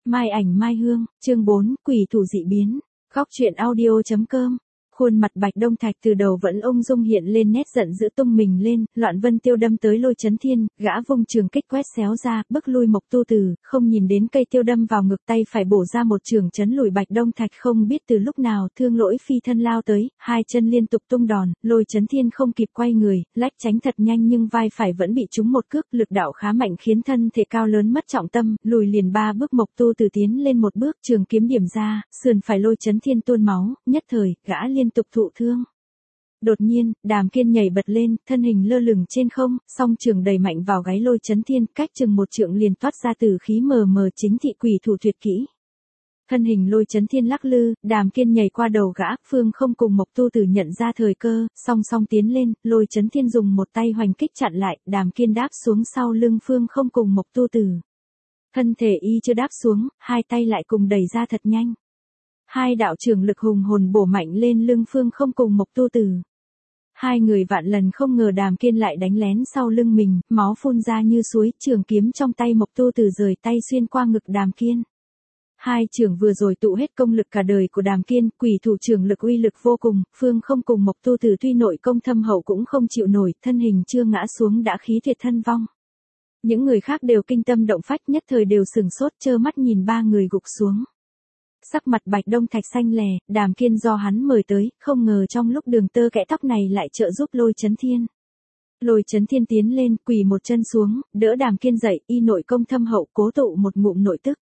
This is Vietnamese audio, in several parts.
Mai ảnh mai hương, chương 4, quỷ thủ dị biến. Góc truyện audio.com. Khuôn mặt Bạch Đông Thạch từ đầu vẫn ung dung hiện lên nét giận dữ tung mình lên, Loạn Vân Tiêu đâm tới Lôi Chấn Thiên, gã vung trường kích quét xéo ra, bức lui Mộc Tu Từ, không nhìn đến cây tiêu đâm vào ngực tay phải bổ ra một trường chấn lùi Bạch Đông Thạch không biết từ lúc nào Thương Lỗi phi thân lao tới, hai chân liên tục tung đòn, Lôi Chấn Thiên không kịp quay người, lách tránh thật nhanh nhưng vai phải vẫn bị trúng một cước, lực đạo khá mạnh khiến thân thể cao lớn mất trọng tâm, lùi liền 3 bước Mộc Tu Từ tiến lên một bước, trường kiếm điểm ra, sườn phải Lôi Chấn Thiên tuôn máu, nhất thời, gã liên tục thụ thương. Đột nhiên, Đàm Kiên nhảy bật lên, thân hình lơ lửng trên không, song trường đẩy mạnh vào gáy Lôi Chấn Thiên, cách chừng một trượng liền toát ra từ khí mờ mờ chính thị quỷ thủ tuyệt kỹ. Thân hình Lôi Chấn Thiên lắc lư, Đàm Kiên nhảy qua đầu gã, Phương không cùng Mộc Tu Từ nhận ra thời cơ, song song tiến lên, Lôi Chấn Thiên dùng một tay hoành kích chặn lại, Đàm Kiên đáp xuống sau lưng Phương không cùng Mộc Tu Từ. Thân thể y chưa đáp xuống, hai tay lại cùng đẩy ra thật nhanh. Hai đạo trường lực hùng hồn bổ mạnh lên lưng Phương không cùng Mộc Tu Từ. Hai người vạn lần không ngờ Đàm Kiên lại đánh lén sau lưng mình, máu phun ra như suối, trường kiếm trong tay Mộc Tu Từ rời tay xuyên qua ngực Đàm Kiên. Hai trường vừa rồi tụ hết công lực cả đời của Đàm Kiên, quỷ thủ trường lực uy lực vô cùng, Phương không cùng Mộc Tu Từ tuy nội công thâm hậu cũng không chịu nổi, thân hình chưa ngã xuống đã khí tuyệt thân vong. Những người khác đều kinh tâm động phách, nhất thời đều sừng sốt trơ mắt nhìn ba người gục xuống. Sắc mặt Bạch Đông Thạch xanh lè, Đàm Kiên do hắn mời tới, không ngờ trong lúc đường tơ kẽ tóc này lại trợ giúp Lôi Chấn Thiên. Lôi Chấn Thiên tiến lên, quỳ một chân xuống, đỡ Đàm Kiên dậy, y nội công thâm hậu cố tụ một ngụm nội tức.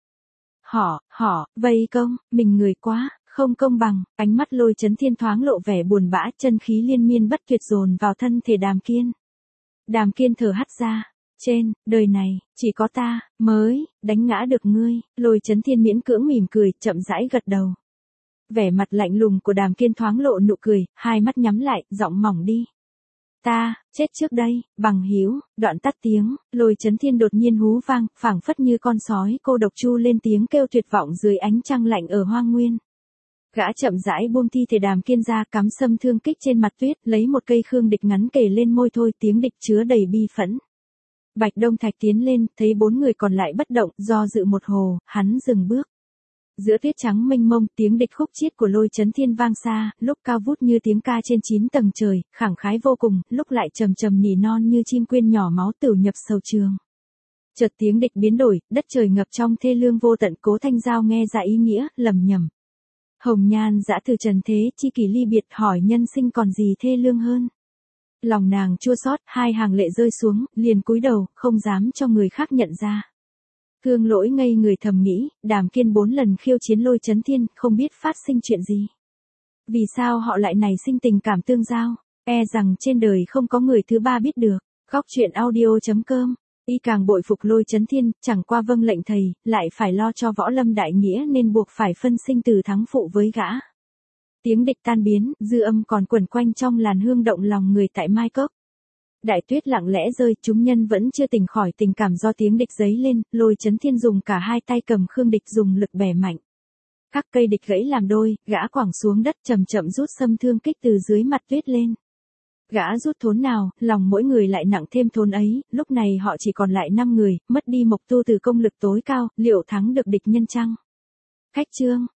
Vây công, mình người quá, không công bằng, ánh mắt Lôi Chấn Thiên thoáng lộ vẻ buồn bã, chân khí liên miên bất tuyệt dồn vào thân thể Đàm Kiên. Đàm Kiên thở hắt ra. Trên đời này, chỉ có ta mới đánh ngã được ngươi. Lôi Chấn Thiên miễn cưỡng mỉm cười, chậm rãi gật đầu. Vẻ mặt lạnh lùng của Đàm Kiên thoáng lộ nụ cười, hai mắt nhắm lại, giọng mỏng đi. Ta chết trước đây, bằng hữu. Đoạn tắt tiếng, Lôi Chấn Thiên đột nhiên hú vang, phảng phất như con sói cô độc chu lên tiếng kêu tuyệt vọng dưới ánh trăng lạnh ở hoang nguyên. Gã chậm rãi buông thi thể Đàm Kiên ra, cắm sâm thương kích trên mặt tuyết, lấy một cây khương địch ngắn kề lên môi thôi, tiếng địch chứa đầy bi phẫn. Bạch Đông Thạch tiến lên, thấy bốn người còn lại bất động, do dự một hồ, hắn dừng bước. Giữa tuyết trắng mênh mông, tiếng địch khúc chiết của Lôi Chấn Thiên vang xa, lúc cao vút như tiếng ca trên 9 tầng trời, khẳng khái vô cùng, lúc lại trầm trầm nỉ non như chim quyên nhỏ máu tửu nhập sầu trường. Chợt tiếng địch biến đổi, đất trời ngập trong thê lương vô tận, Cố Thanh Giao nghe ra ý nghĩa, lầm nhầm. Hồng nhan dã từ trần thế, chi kỷ ly biệt, hỏi nhân sinh còn gì thê lương hơn. Lòng nàng chua xót, hai hàng lệ rơi xuống, liền cúi đầu, không dám cho người khác nhận ra. Thương Lỗi ngây người thầm nghĩ, Đàm Kiên 4 lần khiêu chiến Lôi Chấn Thiên, không biết phát sinh chuyện gì. Vì sao họ lại nảy sinh tình cảm tương giao, e rằng trên đời không có người thứ ba biết được. Góc truyện audio.com. Y càng bội phục Lôi Chấn Thiên, chẳng qua vâng lệnh thầy, lại phải lo cho võ lâm đại nghĩa nên buộc phải phân sinh từ thắng phụ với gã. Tiếng địch tan biến, dư âm còn quẩn quanh trong làn hương động lòng người tại Mai Cốc. Đại tuyết lặng lẽ rơi, chúng nhân vẫn chưa tỉnh khỏi tình cảm do tiếng địch dấy lên, Lôi Chấn Thiên dùng cả hai tay cầm khương địch dùng lực bẻ mạnh. Các cây địch gãy làm đôi, gã quẳng xuống đất chậm chậm rút sâm thương kích từ dưới mặt tuyết lên. Gã rút thốn nào, lòng mỗi người lại nặng thêm thốn ấy, lúc này họ chỉ còn lại 5 người, mất đi Mộc Tu Từ công lực tối cao, liệu thắng được địch nhân chăng? Khách chương.